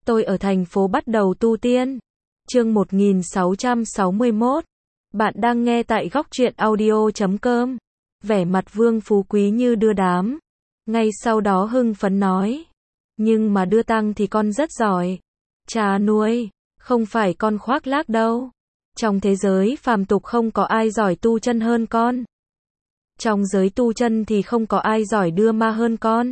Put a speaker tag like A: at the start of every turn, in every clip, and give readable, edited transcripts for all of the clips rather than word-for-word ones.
A: Tôi ở thành phố bắt đầu tu tiên. Chương 1661. Bạn đang nghe tại góc truyện audio.com. Vẻ mặt Vương Phú Quý như đưa đám. Ngay sau đó hưng phấn nói. Nhưng mà đưa tăng thì con rất giỏi. Cha nuôi, không phải con khoác lác đâu. Trong thế giới phàm tục không có ai giỏi tu chân hơn con. Trong giới tu chân thì không có ai giỏi đưa ma hơn con.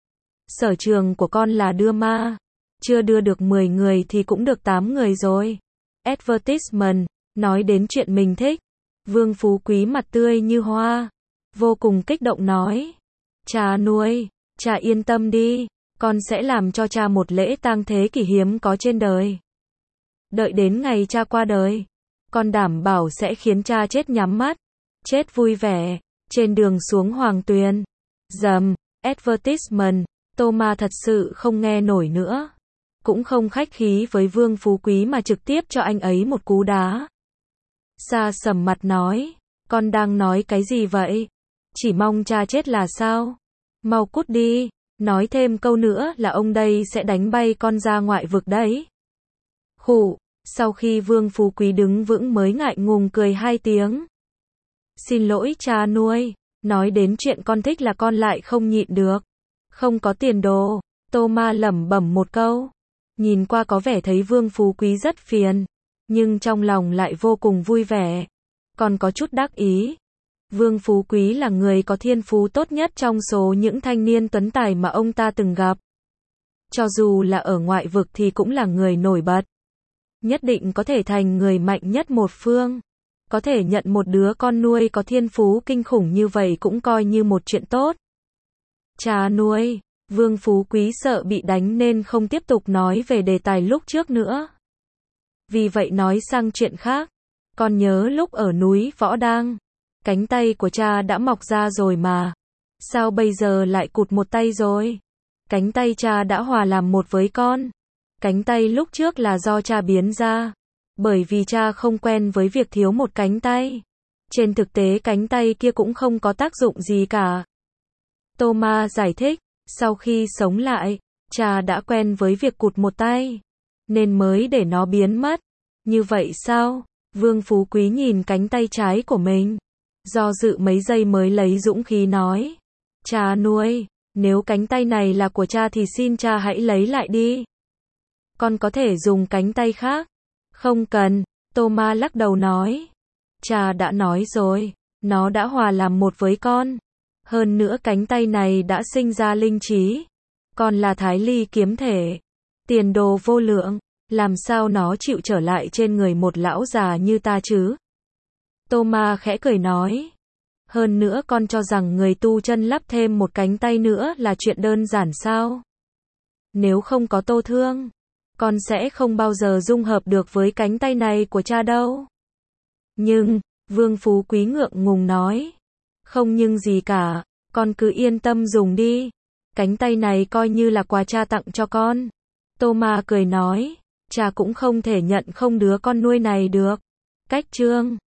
A: Sở trường của con là đưa ma. Chưa đưa được 10 người thì cũng được 8 người rồi. Advertisement, nói đến chuyện mình thích. Vương Phú Quý mặt tươi như hoa. Vô cùng kích động nói. Cha nuôi, cha yên tâm đi. Con sẽ làm cho cha một lễ tang thế kỷ hiếm có trên đời. Đợi đến ngày cha qua đời, con đảm bảo sẽ khiến cha chết nhắm mắt, chết vui vẻ, trên đường xuống Hoàng Tuyền. Dầm, advertisement, Thomas thật sự không nghe nổi nữa. Cũng không khách khí với Vương Phú Quý mà trực tiếp cho anh ấy một cú đá. Sa sầm mặt nói, con đang nói cái gì vậy? Chỉ mong cha chết là sao? Mau cút đi, nói thêm câu nữa là ông đây sẽ đánh bay con ra ngoại vực đấy. Khụ, sau khi Vương Phú Quý đứng vững mới ngại ngùng cười 2 tiếng. Xin lỗi cha nuôi, nói đến chuyện con thích là con lại không nhịn được. Không có tiền đồ, Thomas lẩm bẩm một câu. Nhìn qua có vẻ thấy Vương Phú Quý rất phiền, nhưng trong lòng lại vô cùng vui vẻ. Còn có chút đắc ý. Vương Phú Quý là người có thiên phú tốt nhất trong số những thanh niên tuấn tài mà ông ta từng gặp. Cho dù là ở ngoại vực thì cũng là người nổi bật. Nhất định có thể thành người mạnh nhất một phương. Có thể nhận một đứa con nuôi có thiên phú kinh khủng như vậy cũng coi như một chuyện tốt. Cha nuôi, Vương Phú Quý sợ bị đánh nên không tiếp tục nói về đề tài lúc trước nữa. Vì vậy nói sang chuyện khác. Con nhớ lúc ở núi Võ Đang, cánh tay của cha đã mọc ra rồi mà. Sao bây giờ lại cụt một tay rồi? Cánh tay cha đã hòa làm một với con. Cánh tay lúc trước là do cha biến ra. Bởi vì cha không quen với việc thiếu một cánh tay. Trên thực tế cánh tay kia cũng không có tác dụng gì cả. Thomas giải thích, sau khi sống lại, cha đã quen với việc cụt một tay. Nên mới để nó biến mất. Như vậy sao? Vương Phú Quý nhìn cánh tay trái của mình. Do dự mấy giây mới lấy dũng khí nói. Cha nuôi, nếu cánh tay này là của cha thì xin cha hãy lấy lại đi. Con có thể dùng cánh tay khác. Không cần, Thomas lắc đầu nói. Cha đã nói rồi, nó đã hòa làm một với con. Hơn nữa cánh tay này đã sinh ra linh trí. Con là Thái Ly kiếm thể. Tiền đồ vô lượng, làm sao nó chịu trở lại trên người một lão già như ta chứ? Thomas khẽ cười nói. Hơn nữa con cho rằng người tu chân lắp thêm một cánh tay nữa là chuyện đơn giản sao? Nếu không có Tô Thương, con sẽ không bao giờ dung hợp được với cánh tay này của cha đâu. Nhưng, Vương Phú Quý ngượng ngùng nói. Không nhưng gì cả, con cứ yên tâm dùng đi. Cánh tay này coi như là quà cha tặng cho con. Thomas cười nói. Cha cũng không thể nhận không đứa con nuôi này được. Cách chương